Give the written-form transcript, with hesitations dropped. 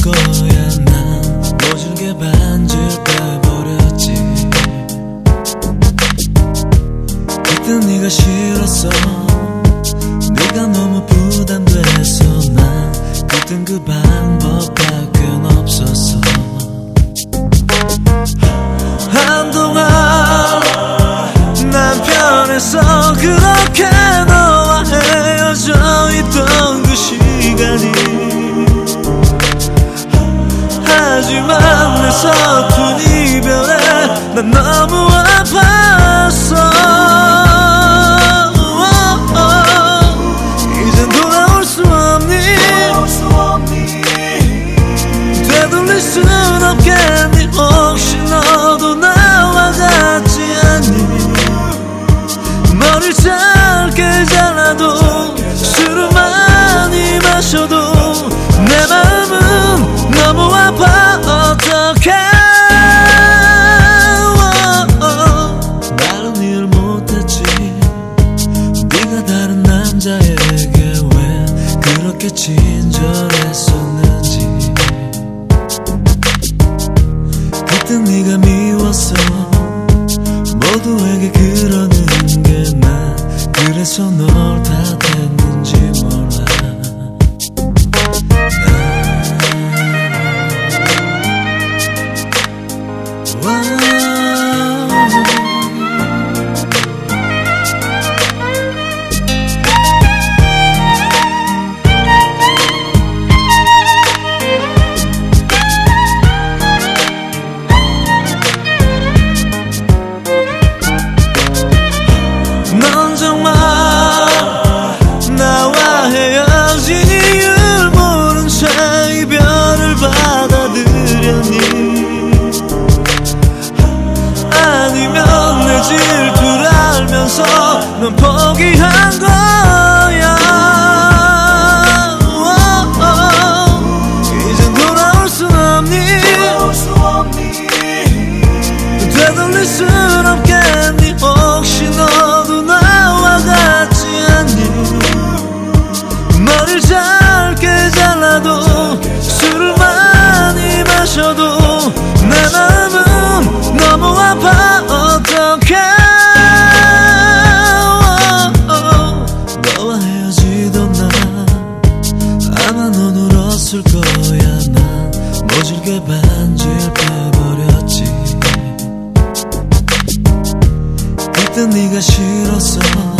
거야. 난 모질게 반지를 빼버렸지. 그땐 네가 싫었어. 네가 너무 부담돼서 난 그땐 그 방법밖엔 없었어. 한동안 난 편해서 그렇게 너와 헤어져 있던 그 시간이. 하지만 내 서툰 이별에 난 너무 아팠어. 이젠 돌아올 수 없니? 되돌릴 순 없겠니? 혹시 너도 나와 같지 않니? 머리를 짧게 잘라도 술을 많이 마셔도 내 마음은 너무 아파. 어떡해. 말은 이해를 못했지. 네가 다른 남자에게 왜 그렇게 친절했었는지. 그땐 네가 미웠어. 모두에게 그러는 게 난 그래서 널 탓했는지 몰라. 넌 정말 나와 헤어진 이유를 모른 채 이별을 받아들였니? 아니면 내 질투를 알면서 넌 포기한 거야. 이젠 돌아올 순 없니? 되돌릴 순 없겠니? 혹시 너도 나와 같지 않니? 머리를 짧게 잘라도 술을 많이 마셔도 내 마음은 너무 아파. 어떡해. 너와 헤어지던 날 아마 넌 울었을 거야. 난 모질게 반지를 빼버렸지. 그땐 네가 싫었어.